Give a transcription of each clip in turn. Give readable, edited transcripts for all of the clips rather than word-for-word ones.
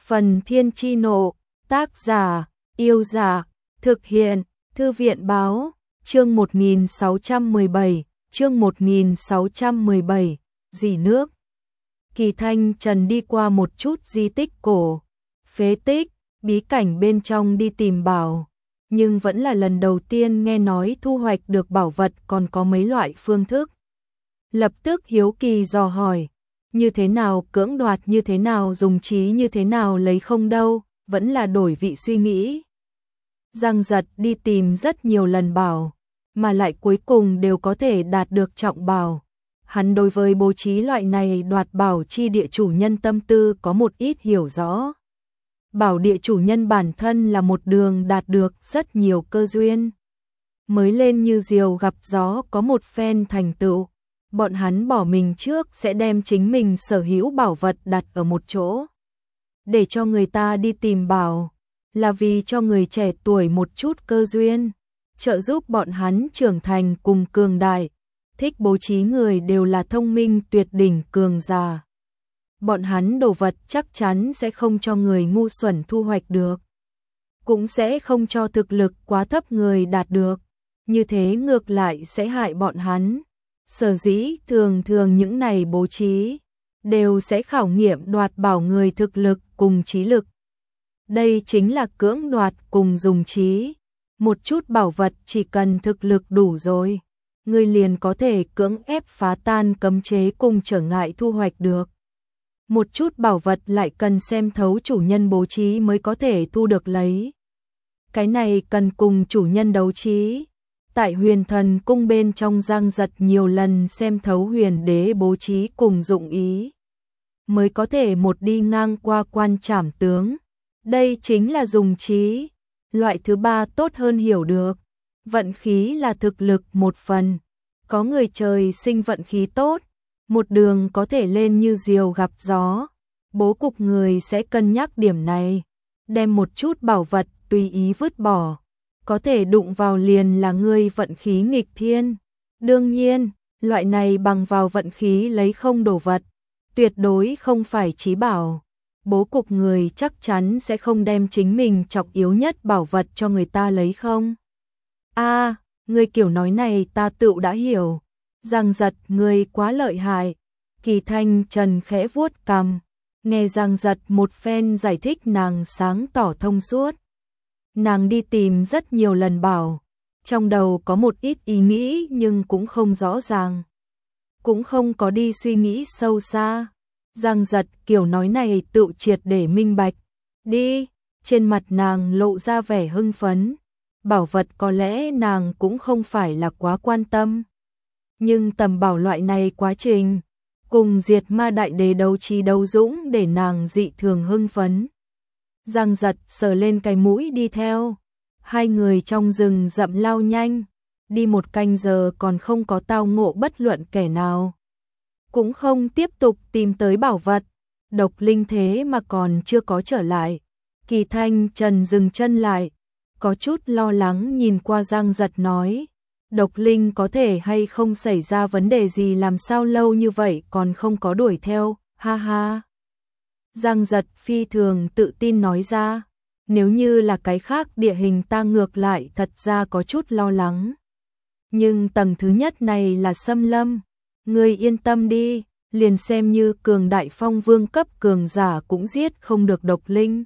Phần Thiên Chi Nộ, tác giả, Yêu Giả, thực hiện, Thư viện Báo, chương 1617, chương 1617, dì nước. Kỳ Thanh Trần đi qua một chút di tích cổ, phế tích, bí cảnh bên trong đi tìm bảo, nhưng vẫn là lần đầu tiên nghe nói thu hoạch được bảo vật còn có mấy loại phương thức. Lập tức hiếu kỳ dò hỏi, như thế nào cưỡng đoạt, như thế nào dùng trí, như thế nào lấy không đâu, vẫn là đổi vị suy nghĩ. Giang Giật đi tìm rất nhiều lần bảo, mà lại cuối cùng đều có thể đạt được trọng bảo. Hắn đối với bố trí loại này đoạt bảo chi địa chủ nhân tâm tư có một ít hiểu rõ. Bảo địa chủ nhân bản thân là một đường đạt được rất nhiều cơ duyên. Mới lên như diều gặp gió có một phen thành tựu. Bọn hắn bỏ mình trước sẽ đem chính mình sở hữu bảo vật đặt ở một chỗ. Để cho người ta đi tìm bảo, là vì cho người trẻ tuổi một chút cơ duyên, trợ giúp bọn hắn trưởng thành cùng cường đại. Thích bố trí người đều là thông minh tuyệt đỉnh cường giả. Bọn hắn đồ vật chắc chắn sẽ không cho người ngu xuẩn thu hoạch được. Cũng sẽ không cho thực lực quá thấp người đạt được. Như thế ngược lại sẽ hại bọn hắn. Sở dĩ thường những này bố trí đều sẽ khảo nghiệm đoạt bảo người thực lực cùng trí lực. Đây chính là cưỡng đoạt cùng dùng trí. Một chút bảo vật chỉ cần thực lực đủ rồi, người liền có thể cưỡng ép phá tan cấm chế cùng trở ngại thu hoạch được. Một chút bảo vật lại cần xem thấu chủ nhân bố trí mới có thể thu được lấy. Cái này cần cùng chủ nhân đấu trí. Tại Huyền Thần cung bên trong Giang Giật nhiều lần xem thấu huyền đế bố trí cùng dụng ý, mới có thể một đi ngang qua quan trảm tướng. Đây chính là dùng trí. Loại thứ ba tốt hơn hiểu được. Vận khí là thực lực một phần. Có người trời sinh vận khí tốt, một đường có thể lên như diều gặp gió. Bố cục người sẽ cân nhắc điểm này, đem một chút bảo vật tùy ý vứt bỏ. Có thể đụng vào liền là ngươi vận khí nghịch thiên. Đương nhiên, loại này bằng vào vận khí lấy không đồ vật, tuyệt đối không phải chí bảo. Bố cục người chắc chắn sẽ không đem chính mình trọng yếu nhất bảo vật cho người ta lấy không. Ngươi kiểu nói này ta tựu đã hiểu. Giang Giật, ngươi quá lợi hại. Kỳ Thanh Trần khẽ vuốt cằm, nghe Giang Giật một phen giải thích nàng sáng tỏ thông suốt. Nàng đi tìm rất nhiều lần bảo, trong đầu có một ít ý nghĩ nhưng cũng không rõ ràng. Cũng không có đi suy nghĩ sâu xa. Giang Giật kiểu nói này tự triệt để minh bạch. Đi, trên mặt nàng lộ ra vẻ hưng phấn. Bảo vật có lẽ nàng cũng không phải là quá quan tâm. Nhưng tầm bảo loại này quá trình, cùng diệt ma đại đế đấu trí đấu dũng để nàng dị thường hưng phấn. Giang Giật sờ lên cái mũi đi theo. Hai người trong rừng rậm lao nhanh. Đi một canh giờ còn không có tao ngộ bất luận kẻ nào. Cũng không tiếp tục tìm tới bảo vật. Độc Linh thế mà còn chưa có trở lại. Kỳ Thanh Trần dừng chân lại, có chút lo lắng nhìn qua Giang Giật nói. Độc Linh có thể hay không xảy ra vấn đề gì, làm sao lâu như vậy còn không có đuổi theo, ha ha. Giang Giật phi thường tự tin nói ra. Nếu như là cái khác địa hình ta ngược lại thật ra có chút lo lắng. Nhưng tầng thứ nhất này là xâm lâm. Ngươi yên tâm đi, liền xem như cường đại phong vương cấp cường giả cũng giết không được Độc Linh.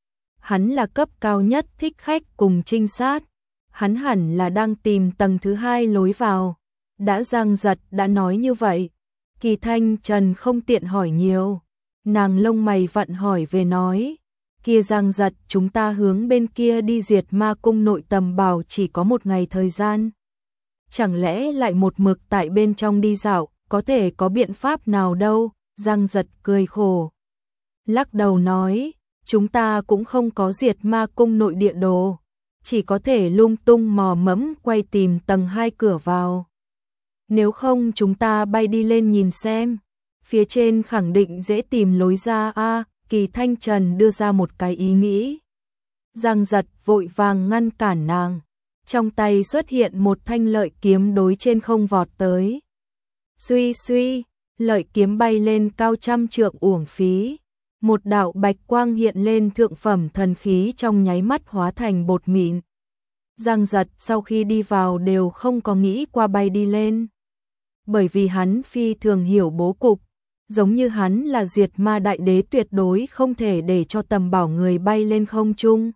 Hắn là cấp cao nhất thích khách cùng trinh sát. Hắn hẳn là đang tìm tầng thứ hai lối vào. Đã Giang Giật đã nói như vậy, Kỳ Thanh Trần không tiện hỏi nhiều. Nàng lông mày vặn hỏi về nói. Kia Giang Giật, chúng ta hướng bên kia đi diệt ma cung nội tầm bảo chỉ có một ngày thời gian. Chẳng lẽ lại một mực tại bên trong đi dạo, có thể có biện pháp nào đâu? Giang Giật cười khổ, lắc đầu nói, chúng ta cũng không có diệt ma cung nội địa đồ, chỉ có thể lung tung mò mẫm quay tìm tầng 2 cửa vào. Nếu không chúng ta bay đi lên nhìn xem, phía trên khẳng định dễ tìm lối ra a. Kỳ Thanh Trần đưa ra một cái ý nghĩ. Giang Giật vội vàng ngăn cản nàng, trong tay xuất hiện một thanh lợi kiếm đối trên không vọt tới. Suy suy, lợi kiếm bay lên cao trăm trượng uổng phí. Một đạo bạch quang hiện lên, thượng phẩm thần khí trong nháy mắt hóa thành bột mịn. Giang Giật sau khi đi vào đều không có nghĩ qua bay đi lên. Bởi vì hắn phi thường hiểu bố cục, giống như hắn là diệt ma đại đế tuyệt đối không thể để cho tầm bảo người bay lên không trung.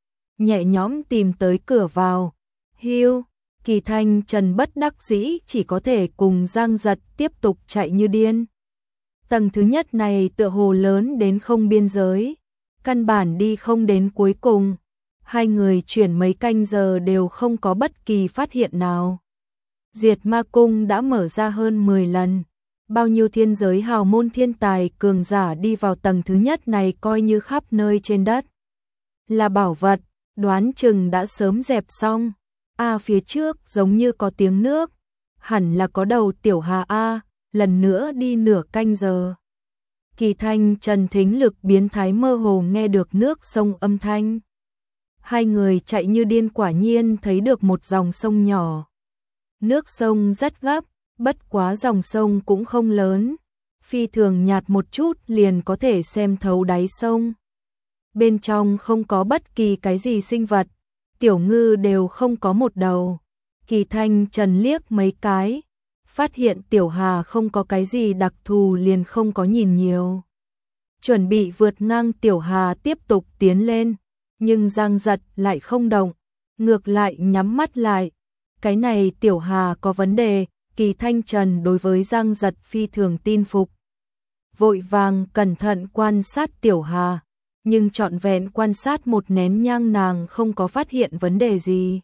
Nhẹ nhõm tìm tới cửa vào. Hiu, Kỳ Thanh Trần bất đắc dĩ chỉ có thể cùng Giang Giật tiếp tục chạy như điên. Tầng thứ nhất này tựa hồ lớn đến không biên giới, căn bản đi không đến cuối cùng. Hai người chuyển mấy canh giờ đều không có bất kỳ phát hiện nào. Diệt ma cung đã mở ra hơn 10 lần. Bao nhiêu thiên giới hào môn thiên tài cường giả đi vào tầng thứ nhất này coi như khắp nơi trên đất là bảo vật, đoán chừng đã sớm dẹp xong. Phía trước giống như có tiếng nước, hẳn là có đầu tiểu hà lần nữa đi nửa canh giờ. Kỳ Thanh Trần thính lực biến thái mơ hồ nghe được nước sông âm thanh. Hai người chạy như điên, quả nhiên thấy được một dòng sông nhỏ. Nước sông rất gấp, bất quá dòng sông cũng không lớn, phi thường nhạt, một chút liền có thể xem thấu đáy sông. Bên trong không có bất kỳ cái gì sinh vật, tiểu ngư đều không có một đầu. Kỳ Thanh Trần liếc mấy cái, phát hiện tiểu hà không có cái gì đặc thù liền không có nhìn nhiều. Chuẩn bị vượt ngang tiểu hà tiếp tục tiến lên, nhưng Giang Giật lại không động, ngược lại nhắm mắt lại. Cái này tiểu hà có vấn đề. Kỳ Thanh Trần đối với Giang Giật phi thường tin phục. Vội vàng cẩn thận quan sát tiểu hà, nhưng trọn vẹn quan sát một nén nhang nàng không có phát hiện vấn đề gì.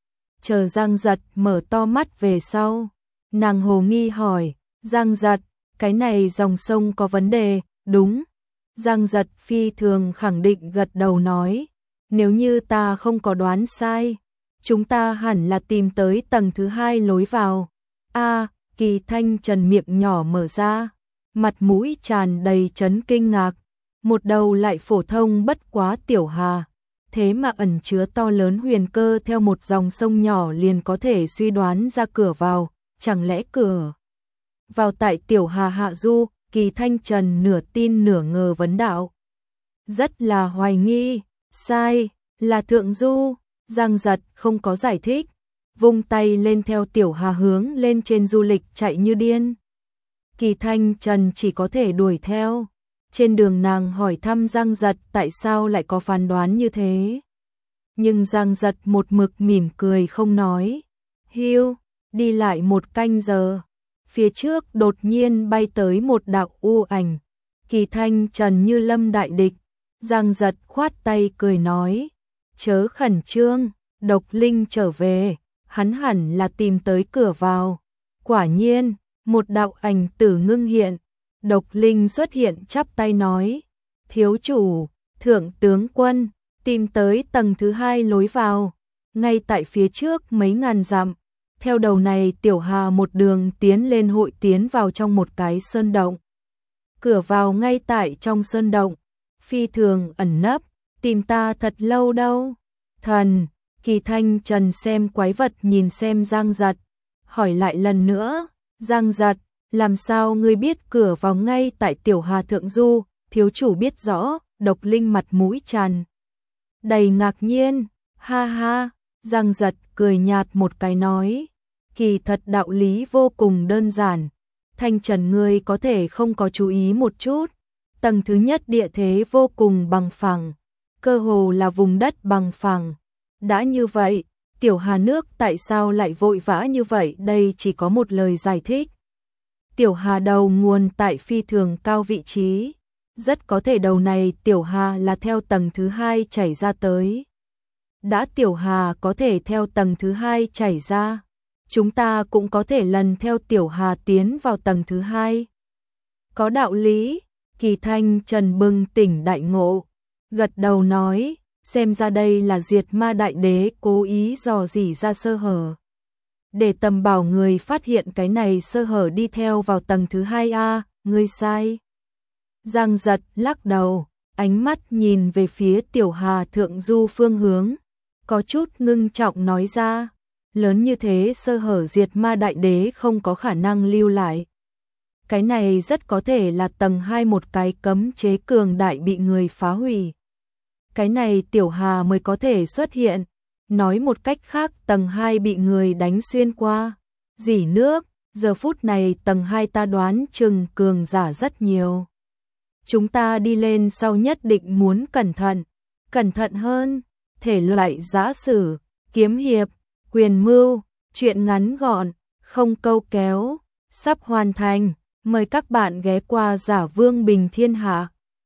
Chờ Giang Giật mở to mắt về sau, nàng hồ nghi hỏi, Giang Giật, cái này dòng sông có vấn đề, đúng? Giang Giật phi thường khẳng định gật đầu nói, nếu như ta không có đoán sai, chúng ta hẳn là tìm tới tầng thứ 2 lối vào. Kỳ Thanh Trần miệng nhỏ mở ra, mặt mũi tràn đầy chấn kinh ngạc. Một đầu lại phổ thông bất quá tiểu hà, thế mà ẩn chứa to lớn huyền cơ, theo một dòng sông nhỏ liền có thể suy đoán ra cửa vào. Chẳng lẽ cửa vào tại tiểu hà hạ du? Kỳ Thanh Trần nửa tin nửa ngờ vấn đạo. Rất là hoài nghi, sai, là thượng du. Giang Giật không có giải thích, vung tay lên theo tiểu hà hướng lên trên du lịch chạy như điên. Kỳ Thanh Trần chỉ có thể đuổi theo. Trên đường nàng hỏi thăm Giang Giật tại sao lại có phán đoán như thế. Nhưng Giang Giật một mực mỉm cười không nói. Hiu, đi lại một canh giờ. Phía trước đột nhiên bay tới một đạo u ảnh. Kỳ Thanh Trần như lâm đại địch. Giang Giật khoát tay cười nói, chớ khẩn trương, Độc Linh trở về, hắn hẳn là tìm tới cửa vào. Quả nhiên, một đạo ảnh tử ngưng hiện. Độc Linh xuất hiện chắp tay nói, thiếu chủ, thượng tướng quân, tìm tới tầng thứ 2 lối vào, ngay tại phía trước mấy ngàn dặm. Theo đầu này tiểu hà một đường tiến lên, hội tiến vào trong một cái sơn động. Cửa vào ngay tại trong sơn động, phi thường ẩn nấp, tìm ta thật lâu đâu. Thần, Kỳ Thanh Trần xem quái vật nhìn xem Giang Giật, hỏi lại lần nữa, Giang Giật, làm sao ngươi biết cửa vào ngay tại tiểu hà thượng du? Thiếu chủ biết rõ. Độc Linh mặt mũi tràn đầy ngạc nhiên, ha ha. Giang Giật cười nhạt một cái nói, kỳ thật đạo lý vô cùng đơn giản. Thanh Trần ngươi có thể không có chú ý một chút. Tầng thứ nhất địa thế vô cùng bằng phẳng, cơ hồ là vùng đất bằng phẳng. Đã như vậy, tiểu hà nước tại sao lại vội vã như vậy? Đây chỉ có một lời giải thích. Tiểu hà đầu nguồn tại phi thường cao vị trí, rất có thể đầu này tiểu hà là theo tầng thứ 2 chảy ra tới. Đã tiểu hà có thể theo tầng thứ 2 chảy ra, chúng ta cũng có thể lần theo tiểu hà tiến vào tầng thứ 2. Có đạo lý. Kỳ Thanh Trần bừng tỉnh đại ngộ, gật đầu nói, xem ra đây là diệt ma đại đế cố ý dò dỉ ra sơ hở, để tầm bảo người phát hiện cái này sơ hở đi theo vào tầng thứ 2A. Ngươi sai. Giang Giật lắc đầu, ánh mắt nhìn về phía tiểu hà thượng du phương hướng, có chút ngưng trọng nói ra, lớn như thế sơ hở diệt ma đại đế không có khả năng lưu lại. Cái này rất có thể là tầng 2 một cái cấm chế cường đại bị người phá hủy. Cái này Tiểu Hà mới có thể xuất hiện. Nói một cách khác, tầng 2 bị người đánh xuyên qua. Dỉ nước, giờ phút này tầng 2 ta đoán chừng cường giả rất nhiều. Chúng ta đi lên sau nhất định muốn cẩn thận hơn. Thể loại giã sử, kiếm hiệp, quyền mưu, truyện ngắn gọn, không câu kéo, sắp hoàn thành. Mời các bạn ghé qua Giả Vương Bình Thiên Hạ.